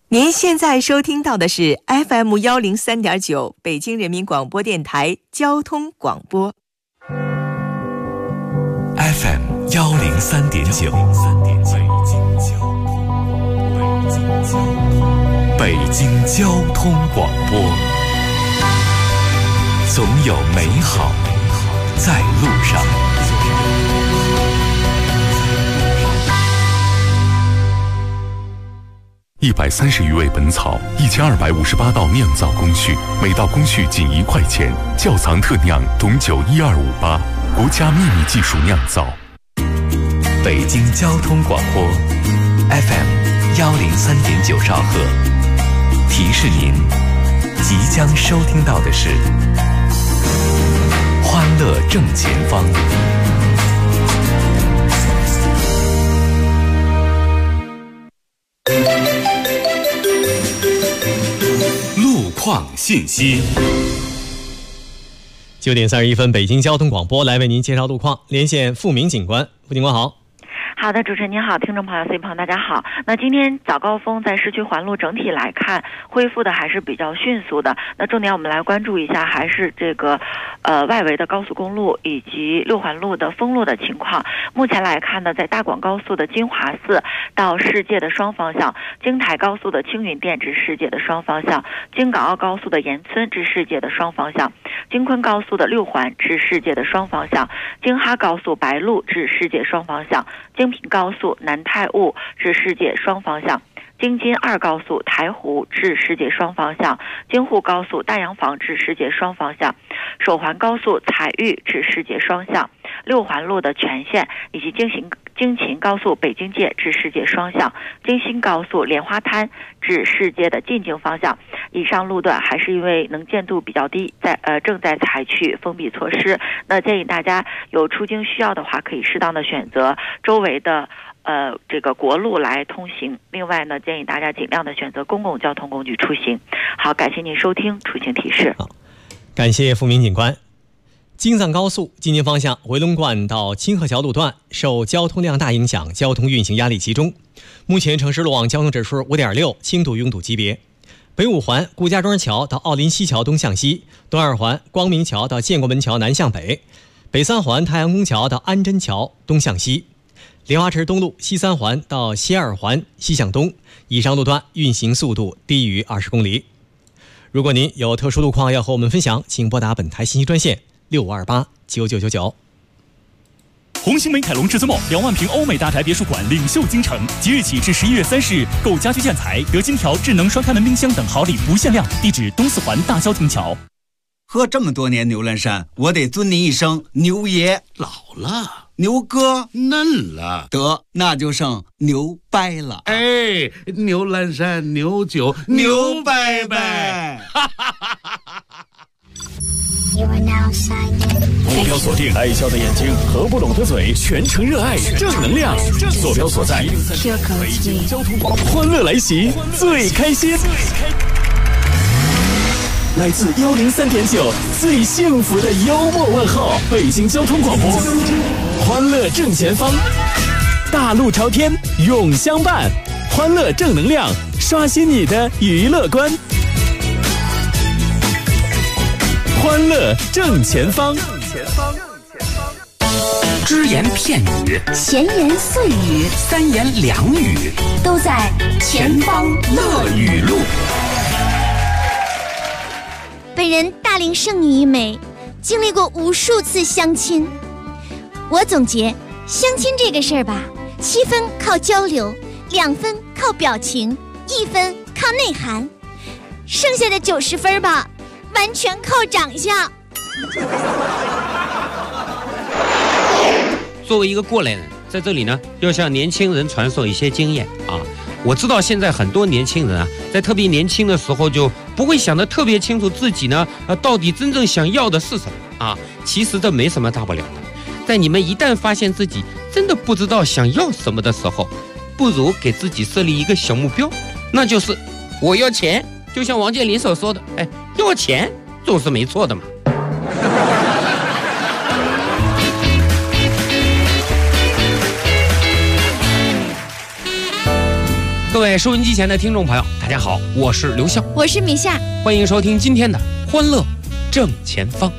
您现在收听到的是 FM103.9 北京人民广播电台交通广播。 FM103.9 北京交通广播，总有美好在路上。130余味本草，1258道酿造工序，每道工序仅1块钱。窖藏特酿董酒12588，国家秘密技术酿造。北京交通广播 FM103.9兆赫，提示您即将收听到的是欢乐正前方。路况信息。 9点31分，北京交通广播来为您介绍路况，连线付明警官。付警官好。 好的，主持人您好，听众朋友、司机朋友大家好。那今天早高峰在市区环路整体来看恢复的还是比较迅速的。那重点我们来关注一下还是这个外围的高速公路以及六环路的封路的情况。目前来看呢，在大广高速的金华寺到世界的双方向，京台高速的青云店至世界的双方向，京港澳高速的盐村至世界的双方向，京昆高速的六环至世界的双方向，京哈高速白鹿至世界双方向，京平高速南太坞至世界双方向，京津二高速台湖至世界双方向，京沪高速大洋坊至世界双方向，首环高速采玉至世界双向，六环路的全线以及京秦高速北京界至世界双向，京新高速莲花滩至世界的进京方向。以上路段还是因为能见度比较低，正在采取封闭措施。那建议大家有出京需要的话，可以适当的选择周围的这个国路来通行。另外呢，建议大家尽量的选择公共交通工具出行。好，感谢您收听出行提示。 感谢付明警官。京藏高速进京方向回龙观到清河桥路段受交通量大影响，交通运行压力集中。目前城市路网交通指数 5.6， 轻度拥堵级别。北五环顾家庄桥到奥林西桥东向西，东二环光明桥到建国门桥南向北，北三环太阳宫桥到安贞桥东向西，莲花池东路西三环到西二环西向东，以上路段运行速度低于20公里。如果您有特殊路况要和我们分享，请拨打本台信息专线65289999。 红星美凯龙至尊 mall2万平欧美大宅别墅馆领袖京城，即日起至11月30日，购家居建材得金条、智能双开门冰箱等好礼不限量。地址东四环大萧亭桥。 喝这么多年牛栏山，我得尊您一声牛爷。 老了， 牛哥嫩了， 得那就剩牛掰了。 哎，牛栏山牛酒牛掰掰。 目标锁定爱笑的眼睛和不拢的嘴，全程热爱正能量。坐标所在北京交通广播，欢乐来袭，最开心。来自103.9最幸福的幽默问候，北京交通广播，欢乐正前方，大路朝天永相伴，欢乐正能量，刷新你的娱乐观。欢乐正前方， 只言片语， 闲言碎语， 三言两语， 都在前方乐语录。 本人大龄剩女一枚，经历过无数次相亲。我总结相亲这个事儿吧，7分靠交流，2分靠表情，1分靠内涵，剩下的90分吧完全靠长相。 作为一个过来人，在这里呢，要向年轻人传授一些经验啊。我知道现在很多年轻人啊，在特别年轻的时候就不会想得特别清楚自己呢，到底真正想要的是什么啊。其实这没什么大不了的。在你们一旦发现自己真的不知道想要什么的时候，不如给自己设立一个小目标，那就是我要钱。就像王健林所说的，要钱总是没错的嘛。各各位收音机前的听众朋友，大家好，我是刘笑， 我是米夏， 欢迎收听今天的欢乐正前方。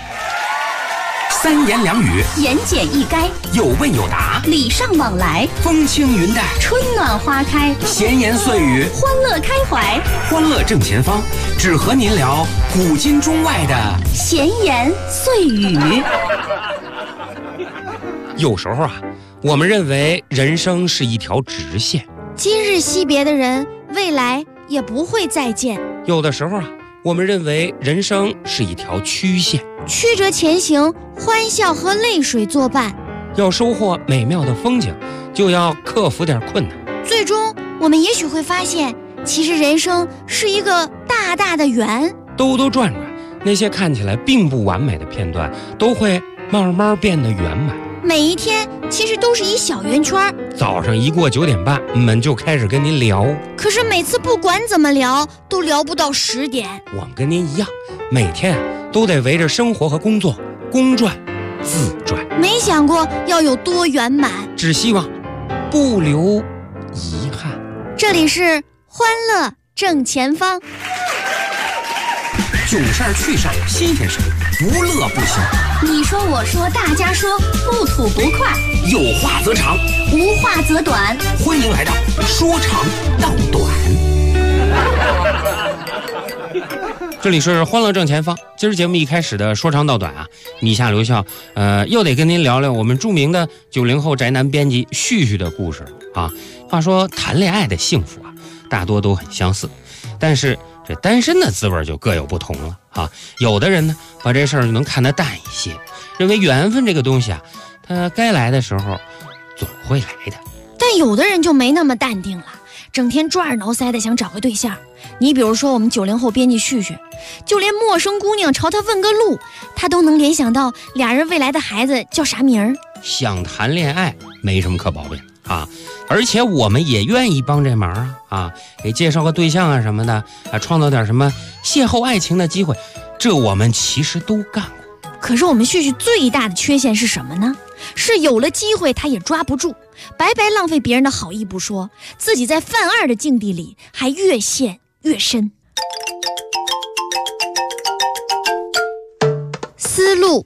三言两语， 言简意赅， 有问有答， 礼尚往来， 风轻云淡， 春暖花开， 闲言碎语， 欢乐开怀。 欢乐正前方，只和您聊古今中外的闲言碎语。 有时候啊，我们认为人生是一条直线， 今日惜别的人，未来也不会再见。 有的时候啊，我们认为人生是一条曲线， 曲折前行，欢笑和泪水作伴。 要收获美妙的风景，就要克服点困难。 最终，我们也许会发现，其实人生是一个大大的圆， 兜兜转转，那些看起来并不完美的片段，都会慢慢变得圆满。 每一天其实都是一小圆圈。 早上一过9点半，我们就开始跟您聊。 可是每次不管怎么聊，都聊不到10点。 我们跟您一样，每天都得围着生活和工作公转自转。 没想过要有多圆满， 只希望不留遗憾。 这里是欢乐正前方。 囧事儿趣事儿新鲜事儿，不乐不行。 你说我说大家说，不吐不快， 有话则长， 无话则短。 欢迎来到说长道短。 这里是欢乐正前方。今儿节目一开始的说长道短啊，米夏刘笑又得跟您聊聊我们著名的90后宅男编辑旭旭的故事啊。话说谈恋爱的幸福啊，大多都很相似，但是这单身的滋味就各有不同了啊。有的人呢，把这事儿就能看得淡一些，认为缘分这个东西啊，它该来的时候总会来的。 但有的人就没那么淡定了，整天抓耳挠腮的想找个对象。你比如说我们90后编辑旭旭，就连陌生姑娘朝他问个路，他都能联想到俩人未来的孩子叫啥名儿。 想谈恋爱没什么可抱怨啊，而且我们也愿意帮这忙啊，给介绍个对象啊什么的啊，创造点什么邂逅爱情的机会，这我们其实都干过。 可是我们旭旭最大的缺陷是什么呢？是有了机会他也抓不住，白白浪费别人的好意不说，自己在犯二的境地里还越陷越深。思路。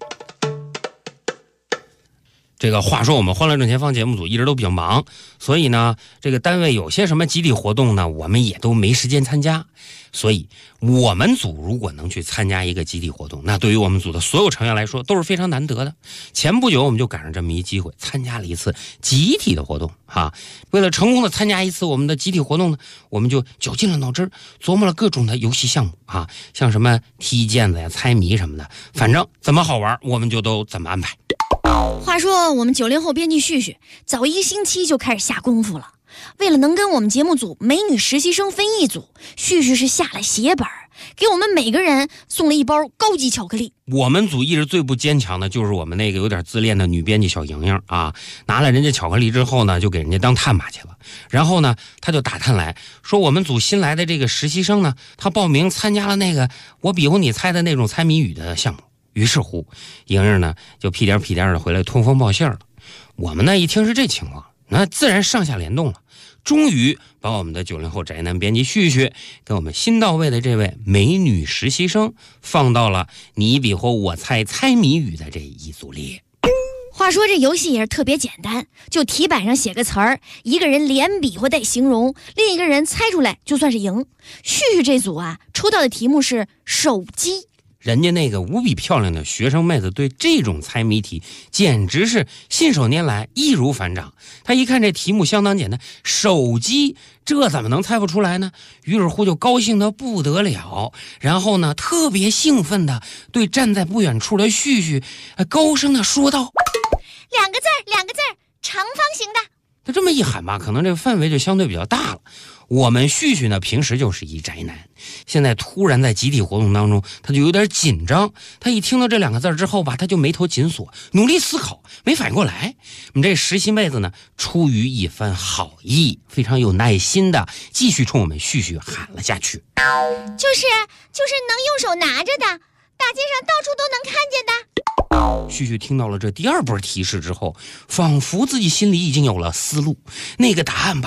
这个话说我们欢乐正前方节目组一直都比较忙，所以呢，这个单位有些什么集体活动呢，我们也都没时间参加。所以我们组如果能去参加一个集体活动，那对于我们组的所有成员来说都是非常难得的。前不久我们就赶上这么一机会，参加了一次集体的活动啊。为了成功的参加一次我们的集体活动呢，我们就绞尽了脑汁，琢磨了各种的游戏项目啊，像什么踢毽子呀、猜谜什么的，反正怎么好玩我们就都怎么安排。 话说我们90后编辑旭旭早1个星期就开始下功夫了，为了能跟我们节目组美女实习生分一组，旭旭是下了血本，给我们每个人送了一包高级巧克力。 我们组一直最不坚强的就是我们那个有点自恋的女编辑小莹莹啊，拿了人家巧克力之后呢，就给人家当探把去了。然后呢，他就打探来说我们组新来的这个实习生呢，他报名参加了那个我比划你猜的那种猜谜语的项目。于是乎，莹莹呢就屁颠的回来通风报信了。我们呢一听是这情况，那自然上下联动了，终于把我们的90后宅男编辑旭旭跟我们新到位的这位美女实习生放到了你比划我猜猜谜语的这一组列。 话说这游戏也是特别简单，就题板上写个词儿，一个人连比划带形容，另一个人猜出来就算是赢。旭旭这组啊，抽到的题目是手机。 人家那个无比漂亮的学生妹子对这种猜谜题简直是信手拈来，易如反掌。她一看这题目相当简单，手机这怎么能猜不出来呢？于是乎就高兴得不得了，然后呢特别兴奋的对站在不远处的旭旭高声的说道： 两个字儿，长方形的。 他这么一喊吧，可能这个范围就相对比较大了。我们旭旭呢平时就是一宅男，现在突然在集体活动当中他就有点紧张。他一听到这2个字之后吧，他就眉头紧锁，努力思考，没反应过来。我们这实习妹子呢出于一番好意，非常有耐心的继续冲我们旭旭喊了下去， 就是能用手拿着的，大街上到处都能看见的。 旭旭听到了这第2波提示之后，仿佛自己心里已经有了思路。那个答案吧，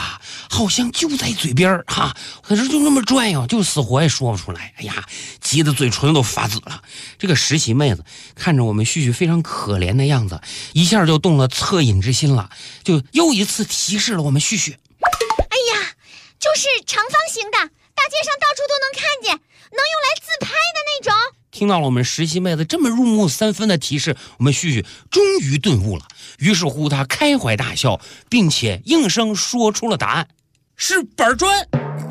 好像就在嘴边哈，可是就那么转悠，就死活也说不出来。哎呀，急得嘴唇都发紫了。这个实习妹子看着我们旭旭非常可怜的样子，一下就动了恻隐之心了，就又一次提示了我们旭旭。 哎呀，就是长方形的，大街上到处都能看见，能用来自拍的那种。 听到了我们实习妹子这么入木三分的提示，我们旭旭终于顿悟了。于是乎，他开怀大笑，并且应声说出了答案：是板砖。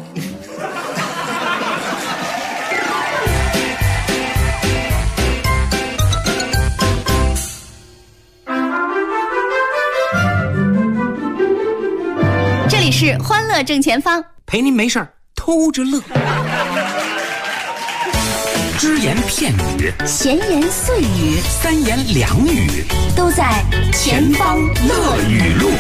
这里是欢乐正前方， 陪您没事儿偷着乐。只言片语， 闲言碎语， 三言两语， 都在前方乐语录。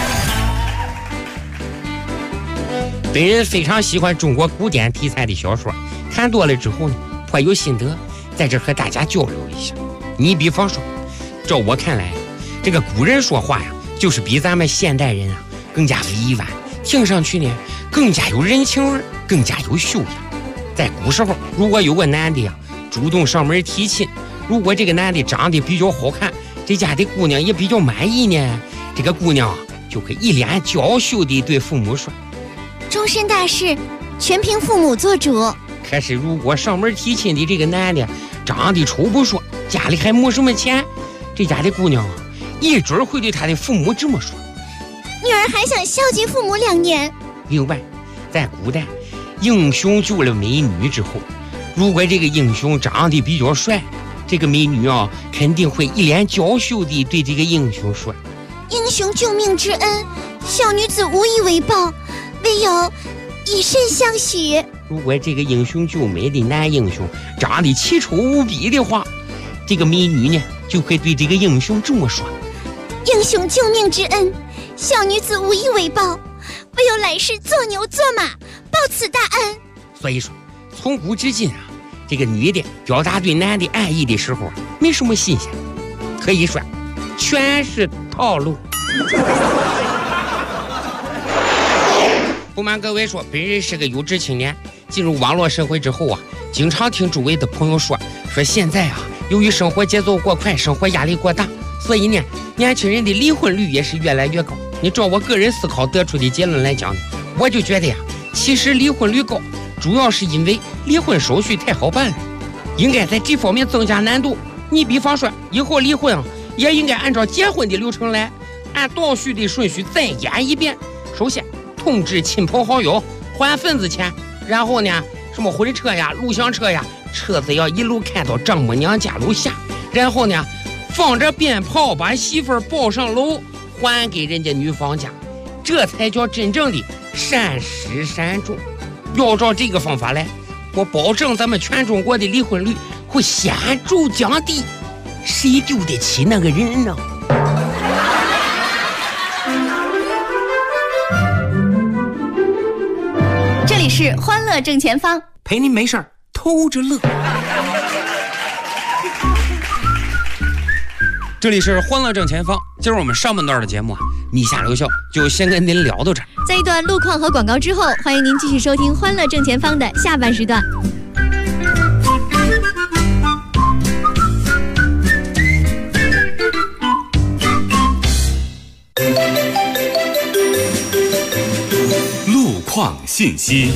本人非常喜欢中国古典题材的小说，看多了之后呢，颇有心得，在这和大家交流一下。你比方说，照我看来，这个古人说话呀，就是比咱们现代人啊更加委婉，听上去呢更加有人情味，更加有修养。在古时候，如果有个男的呀主动上门提亲，如果这个男的长得比较好看，这家的姑娘也比较满意呢，这个姑娘就会一脸娇羞地对父母说： 终身大事，全凭父母做主。 可是如果上门提亲的这个男的长得丑不说，家里还没什么钱，这家的姑娘一准会对他的父母这么说： 女儿还想孝敬父母2年。 另外，在古代，英雄救了美女之后，如果这个英雄长得比较帅，这个美女肯定会一脸娇羞地对这个英雄说： 英雄救命之恩，小女子无以为报，唯有以身相许。 如果这个英雄救美的男英雄长得奇丑无比的话，这个美女呢就会对这个英雄这么说： 英雄救命之恩，小女子无以为报，唯有来世做牛做马，报此大恩。 所以说，从古至今啊，这个女的表达对男的爱意的时候没什么新鲜，可以说全是套路。不瞒各位说，本人是个有志青年，进入网络社会之后啊，经常听周围的朋友说现在啊，由于生活节奏过快，生活压力过大，所以呢，年轻人的离婚率也是越来越高。你照我个人思考得出的结论来讲呢，我就觉得呀，其实离婚率高，主要是因为离婚手续太好办了，应该在这方面增加难度。你比方说，以后离婚啊，也应该按照结婚的流程来，按倒序的顺序再演一遍。首先通知亲朋好友，还份子钱，然后呢，什么婚车呀、录像车呀，车子要一路开到丈母娘家楼下，然后呢，放着鞭炮把媳妇儿抱上楼，还给人家女方家，这才叫真正的善始善终。要照这个方法来，我保证咱们全中国的离婚率会显著降低。谁丢得起那个人呢？ 这里是欢乐正前方， 陪您没事儿偷着乐。 这里是欢乐正前方，今儿我们上半段的节目米下留校就先跟您聊到这儿。 在一段路况和广告之后，欢迎您继续收听欢乐正前方的下半时段。 路况信息。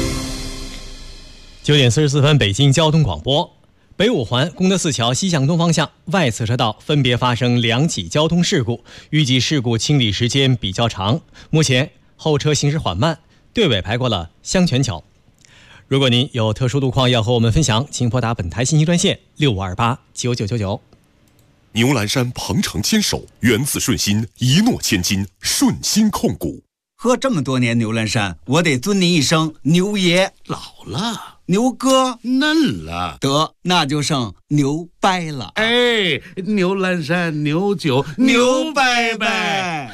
9点44分，北京交通广播。北五环功德寺桥西向东方向外侧车道分别发生2起交通事故，预计事故清理时间比较长，目前后车行驶缓慢，队尾排过了香泉桥。如果您有特殊路况要和我们分享，请拨打本台信息专线65289999。 牛栏山鹏程牵手，源自顺心，一诺千金，顺心控股。 喝这么多年牛栏山，我得尊您一声牛爷。 老了， 牛哥嫩了， 得那就剩牛掰了。 哎，牛栏山牛酒牛掰掰。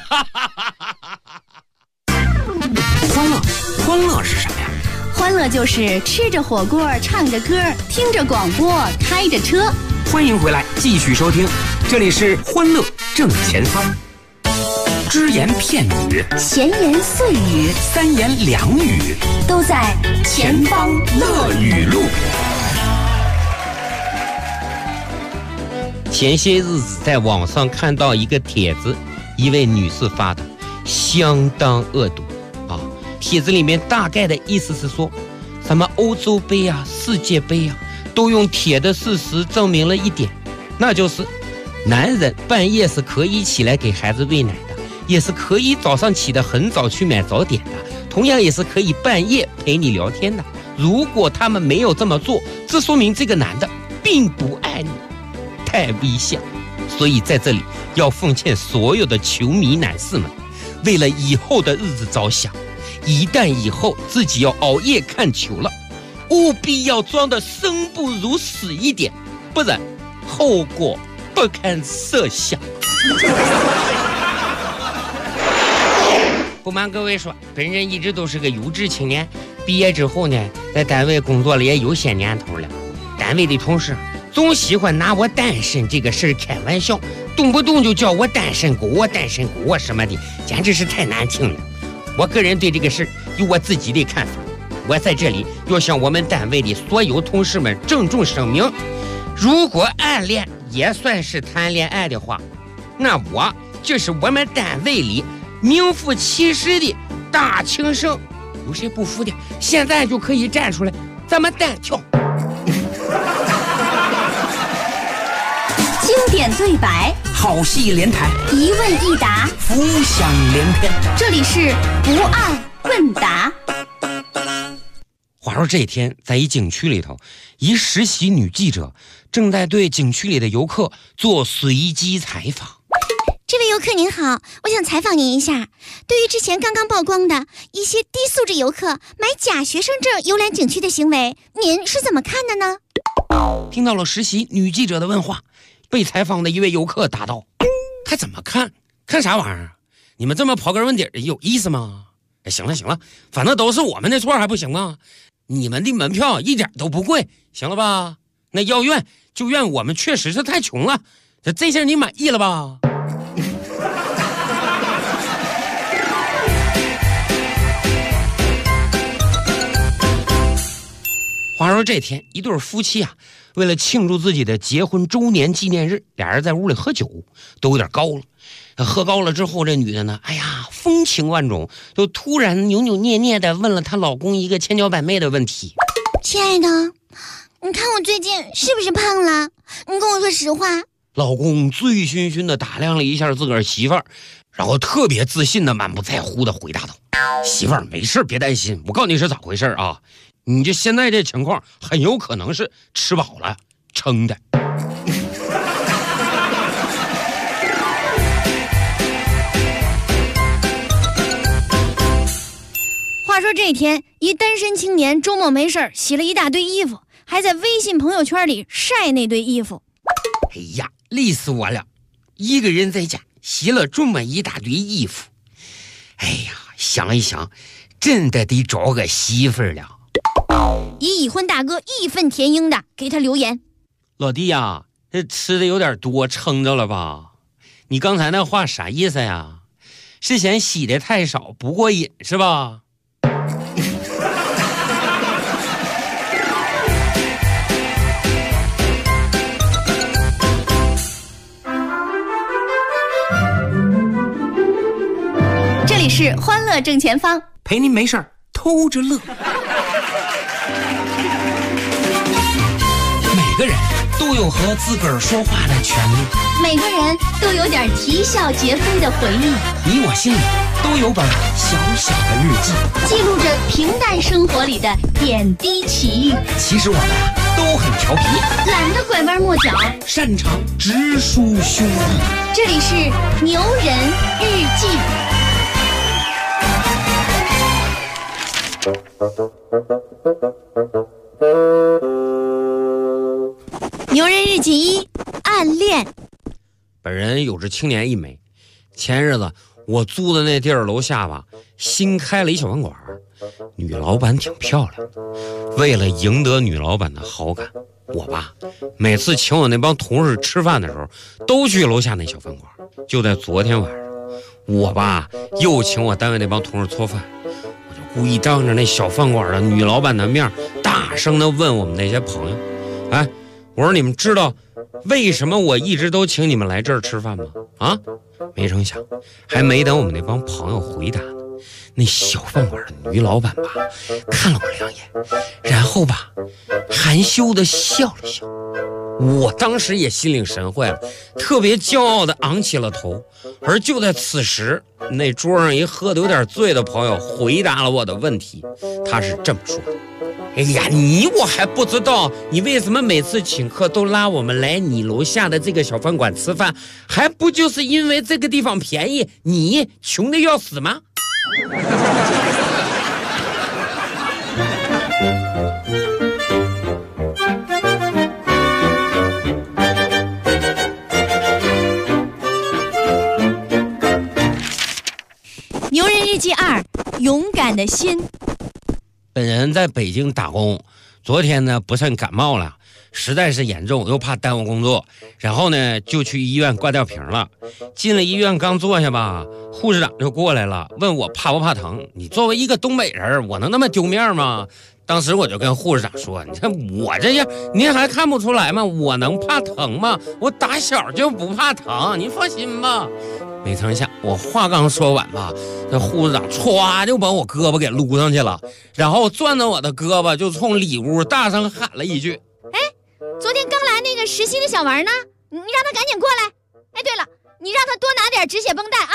欢乐是什么呀？ 欢乐就是吃着火锅，唱着歌，听着广播，开着车。 欢迎回来，继续收听，这里是欢乐正前方。 只言片语， 闲言碎语， 三言两语， 都在前方乐语录。 前些日子在网上看到一个帖子，一位女士发的，相当恶毒啊！帖子里面大概的意思是说，什么欧洲杯啊、世界杯啊，都用铁的事实证明了一点，那就是男人半夜是可以起来给孩子喂奶的，也是可以早上起得很早去买早点的，同样也是可以半夜陪你聊天的。如果他们没有这么做，这说明这个男的并不爱你，太危险。所以在这里要奉劝所有的球迷男士们，为了以后的日子着想，一旦以后自己要熬夜看球了，务必要装得生不如死一点，不然后果不堪设想。不瞒各位说，本人一直都是个优质青年，毕业之后呢，在单位工作了也有些年头了。单位的同事总喜欢拿我单身这个事儿开玩笑，动不动就叫我单身狗啊、单身狗啊什么的，简直是太难听了。我个人对这个事儿有我自己的看法，我在这里要向我们单位的所有同事们郑重声明，如果暗恋也算是谈恋爱的话，那我就是我们单位里名副其实的大情圣。有谁不服的，现在就可以站出来，咱们单挑。 经典对白， 好戏连台， 一问一答， 浮想联翩。 这里是不二问答。 话说这一天，在一景区里头，一实习女记者正在对景区里的游客做随机采访。 这位游客您好，我想采访您一下，对于之前刚刚曝光的一些低素质游客买假学生证游览景区的行为，您是怎么看的呢？ 听到了实习女记者的问话，被采访的一位游客答道：还怎么看？看啥玩意儿？你们这么刨根问底的有意思吗？行了行了，反正都是我们的错还不行吗？你们的门票一点都不贵，行了吧？那要怨就怨我们确实是太穷了，这下你满意了吧？话说这天，一对夫妻啊，为了庆祝自己的结婚周年纪念日，俩人在屋里喝酒，都有点高了。喝高了之后，这女的呢，哎呀，风情万种，就突然扭扭捏捏的问了她老公一个千娇百媚的问题： 亲爱的，你看我最近是不是胖了？你跟我说实话。 老公醉醺醺的打量了一下自个儿媳妇儿，然后特别自信的满不在乎的回答道：媳妇儿没事，别担心，我告诉你是咋回事啊，你这现在这情况很有可能是吃饱了撑的。 话说这天，一单身青年周末没事洗了一大堆衣服，还在微信朋友圈里晒那堆衣服。 哎呀，累死我了！一个人在家洗了这么一大堆衣服，哎呀，想一想，真的得找个媳妇儿了。 一已婚大哥义愤填膺的给他留言： 老弟呀，这吃的有点多，撑着了吧？你刚才那话啥意思呀？是嫌洗的太少不过瘾是吧？ 这里是欢乐正前方， 陪您没事儿偷着乐。每个人都有和自个儿说话的权利， 每个人都有点啼笑皆非的回忆， 你我心里都有本小小的日记， 记录着平淡生活里的点滴奇遇。 其实我们都很调皮， 懒得拐弯抹角， 擅长直抒胸臆。 这里是牛人日记。 牛人日记一，暗恋。 本人有着青年一枚，前日子我租的那地儿楼下吧，新开了一小饭馆，女老板挺漂亮。为了赢得女老板的好感，我吧每次请我那帮同事吃饭的时候，都去楼下那小饭馆。就在昨天晚上， 我吧又请我单位那帮同事做饭，我就故意当着那小饭馆的女老板的面，大声的问我们那些朋友，哎，我说你们知道为什么我一直都请你们来这儿吃饭吗？啊，没成想，还没等我们那帮朋友回答呢，那小饭馆的女老板吧看了我2眼，然后吧含羞的笑了笑。我当时也心领神会了，特别骄傲的昂起了头。而就在此时，那桌上一喝得有点醉的朋友回答了我的问题，他是这么说的：哎呀，我还不知道你为什么每次请客都拉我们来你楼下的这个小饭馆吃饭，还不就是因为这个地方便宜，你穷的要死吗？ 牛人日记2：勇敢的心。 本人在北京打工，昨天呢不慎感冒了，实在是严重，又怕耽误工作，然后呢就去医院挂吊瓶了。进了医院刚坐下吧，护士长就过来了，问我怕不怕疼。你作为一个东北人，我能那么丢面吗？当时我就跟护士长说，你看我这样您还看不出来吗？我能怕疼吗？我打小就不怕疼，您放心吧。没成想我话刚说完吧，这护士长歘就把我胳膊给撸上去了，然后攥着我的胳膊就冲里屋大声喊了一句： 哎，昨天刚来那个实习的小王呢？你让他赶紧过来。哎，对了，你让他多拿点止血绷带啊。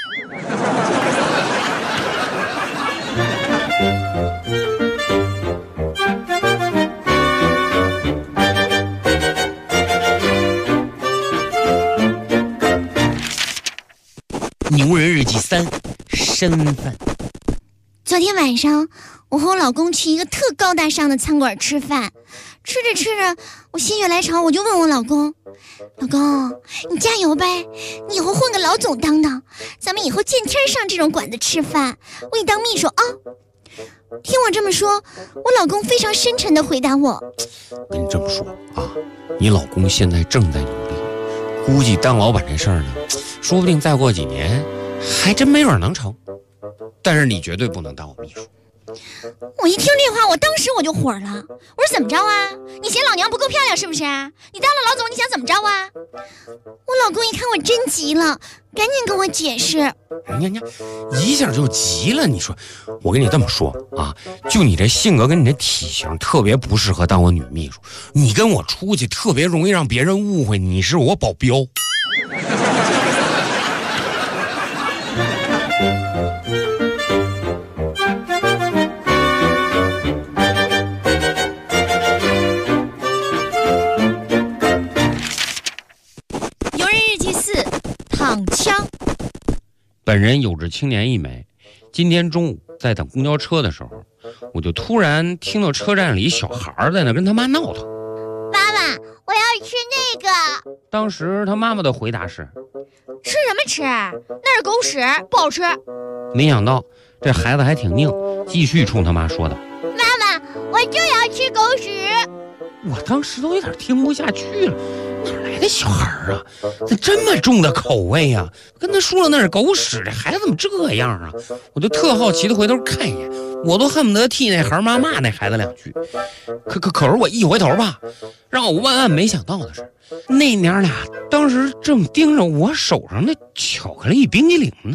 牛人日记3：身份。 昨天晚上，我和我老公去一个特高大上的餐馆吃饭，吃着吃着，我心血来潮，我就问我老公：“老公，你加油呗，你以后混个老总当当，咱们以后见天上这种馆子吃饭，我给你当秘书啊。”听我这么说，我老公非常深沉地回答我：“ 跟你这么说啊，你老公现在正在努力，估计当老板这事儿呢，说不定再过几年还真没准能成。但是你绝对不能当我秘书。” 我一听这话，我当时我就火了。我说怎么着啊？你嫌老娘不够漂亮是不是？你当了老总，你想怎么着啊？我老公一看我真急了，赶紧跟我解释。 你一下就急了。你说，我跟你这么说啊，就你这性格跟你这体型，特别不适合当我女秘书。你跟我出去，特别容易让别人误会你是我保镖。 躺枪。 本人有志青年一枚，今天中午在等公交车的时候，我就突然听到车站里一小孩在那跟他妈闹腾：“ 妈妈，我要吃那个。” 当时他妈妈的回答是：“ 吃什么吃？那是狗屎，不好吃。” 没想到这孩子还挺拧，继续冲他妈说道：“ 妈妈，我就要吃狗屎。” 我当时都有点听不下去了，哪来的小孩啊？这这么重的口味啊！跟他说了那是狗屎，这孩子怎么这样啊？我就特好奇的回头看一眼，我都恨不得替那孩妈骂那孩子2句。可是我一回头吧，让我万万没想到的是，那娘俩当时正盯着我手上的巧克力冰激凌呢。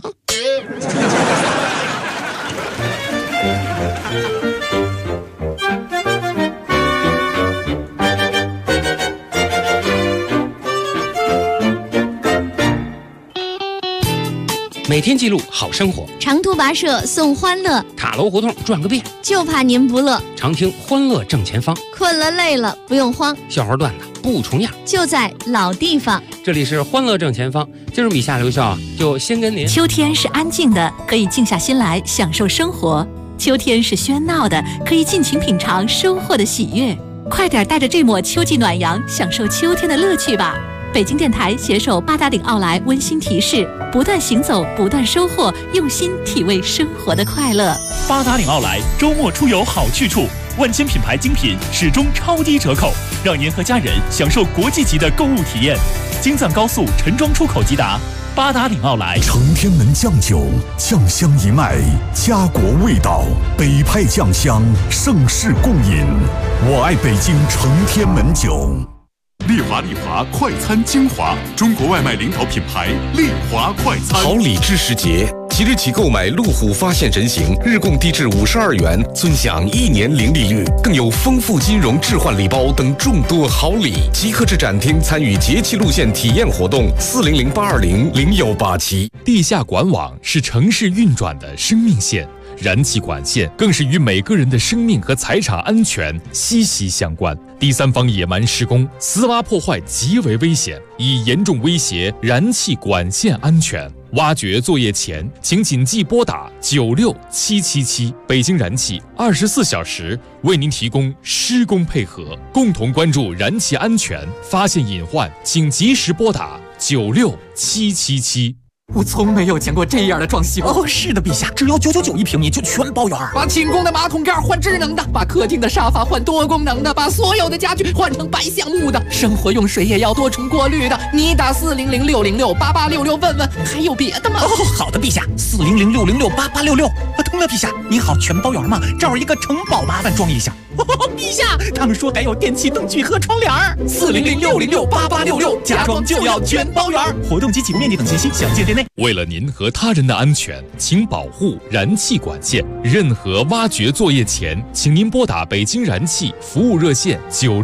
每天记录好生活， 长途跋涉送欢乐， 塔楼胡同转个遍， 就怕您不乐。 常听欢乐正前方， 困了累了不用慌， 笑话段子不重样， 就在老地方。 这里是欢乐正前方，今儿米夏留校啊，就先跟您。 秋天是安静的，可以静下心来享受生活；秋天是喧闹的，可以尽情品尝收获的喜悦。快点带着这抹秋季暖阳，享受秋天的乐趣吧！北京电台携手八达岭奥莱温馨提示：不断行走，不断收获，用心体味生活的快乐。 八达岭奥莱周末出游好去处，万千品牌精品始终超低折扣，让您和家人享受国际级的购物体验。 京藏高速陈庄出口即达。八达岭奥莱承天门酱酒，酱香一脉，家国味道，北派酱香，盛世共饮。我爱北京承天门酒。 丽华快餐精华，中国外卖领导品牌丽华快餐。 好礼知时节，即日起购买路虎发现人形，日供低至52元，尊享1年零利率，更有丰富金融置换礼包等众多好礼。即刻至展厅参与节气路线体验活动，400-820-0187。 地下管网是城市运转的生命线，燃气管线更是与每个人的生命和财产安全息息相关。第三方野蛮施工、私挖破坏极为危险，已严重威胁燃气管线安全。挖掘作业前，请谨记拨打96777。北京燃气24小时为您提供施工配合，共同关注燃气安全，发现隐患，请及时拨打96777。 我从没有见过这样的装修哦！是的，陛下，只要9991平米就全包圆。把寝宫的马桶盖换智能的，把客厅的沙发换多功能的，把所有的家具换成白橡木的，生活用水也要多重过滤的。你打400-606-8866问问，还有别的吗？哦，好的，陛下，400-606-8866。通了，陛下，你好，全包圆吗？这儿一个城堡，麻烦装一下。陛下，他们说还有电器灯具和窗帘，400-606-8866，家装就要全包圆。活动及起步面积等信息详见店内。 为了您和他人的安全，请保护燃气管线。任何挖掘作业前，请您拨打北京燃气服务热线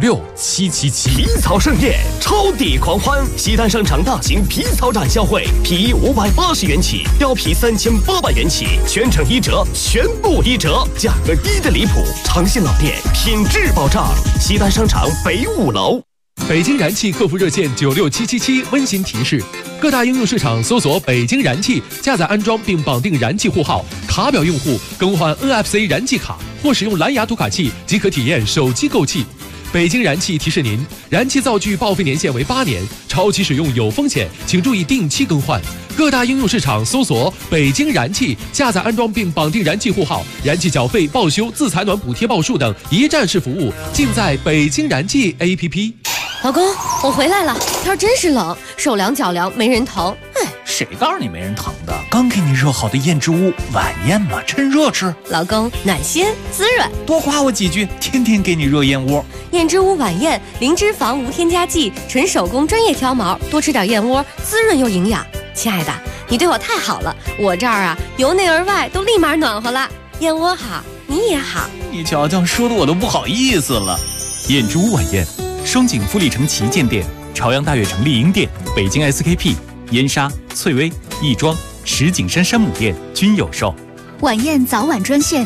96777。 皮草盛宴，超抵狂欢！西单商场大型皮草展销会，皮衣580元起，貂皮3800元起，全程1折，全部1折，价格低得离谱。诚信老店，品质保障。西单商场北5楼。 北京燃气客服热线96777温馨提示：各大应用市场搜索北京燃气，下载安装并绑定燃气户号，卡表用户更换 NFC 燃气卡或使用蓝牙读卡器即可体验手机购气。北京燃气提示您，燃气灶具报废年限为8年，超期使用有风险，请注意定期更换。各大应用市场搜索北京燃气，下载安装并绑定燃气户号，燃气缴费、报修、自采暖补贴报数等一站式服务尽在北京燃气 APP。 老公，我回来了，天真是冷，手凉脚凉没人疼。哎， 谁告诉你没人疼的？刚给你热好的燕之屋晚宴嘛，趁热吃。 老公，暖心滋润， 多夸我几句，天天给你热燕窝。 燕之屋晚宴，零脂肪无添加剂，纯手工专业挑毛，多吃点燕窝，滋润又营养。亲爱的，你对我太好了，我这儿啊由内而外都立马暖和了。燕窝好，你也好。 你瞧瞧，说的我都不好意思了。燕之屋晚宴，双井富力城旗舰店、朝阳大悦城丽婴店、北京 SKP、燕莎、翠微、亦庄、石景山山姆店均有售。 晚宴早晚专线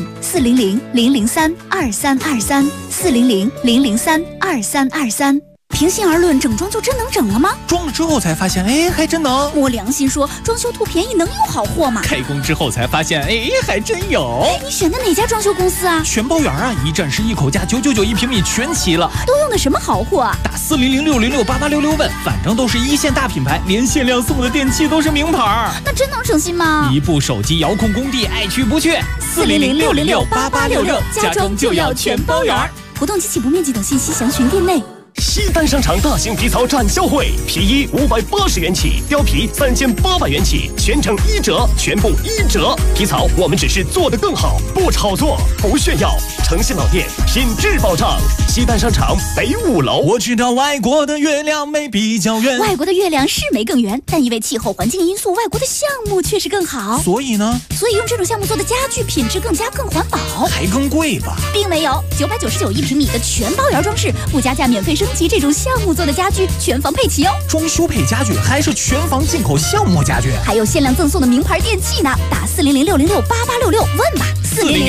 400-003-2323，400-003-2323。平心而论，整装就真能整了吗？ 装了之后才发现，哎，还真能。 摸良心说，装修图便宜能有好货吗？ 开工之后才发现，哎，还真有。 你选的哪家装修公司啊？ 全包圆啊，一站式一口价，9991平米全齐了。 都用的什么好货啊？ 打400-606-8866问，反正都是一线大品牌，连限量送的电器都是名牌。 那真能省心吗？ 一部手机遥控工地，爱去不去。 400-606-8866，家装就要全包圆。活动及起步面积等信息详询店内。 西单商场大型皮草展销会，皮衣580元起，貂皮3800元起，全程1折，全部1折。皮草我们只是做得更好，不炒作，不炫耀。诚信老店，品质保障。西单商场北5楼。 我知道外国的月亮没比较圆， 外国的月亮是没更圆，但因为气候环境因素，外国的项目确实更好。 所以呢？ 所以用这种项目做的家具品质更环保， 还更贵吧？ 并没有，9991平米的全包圆装饰，不加价免费升级，这种项目做的家具全房配齐哦。 装修配家具还是全房进口项目家具， 还有限量赠送的名牌电器呢。打400-606-8866问吧。400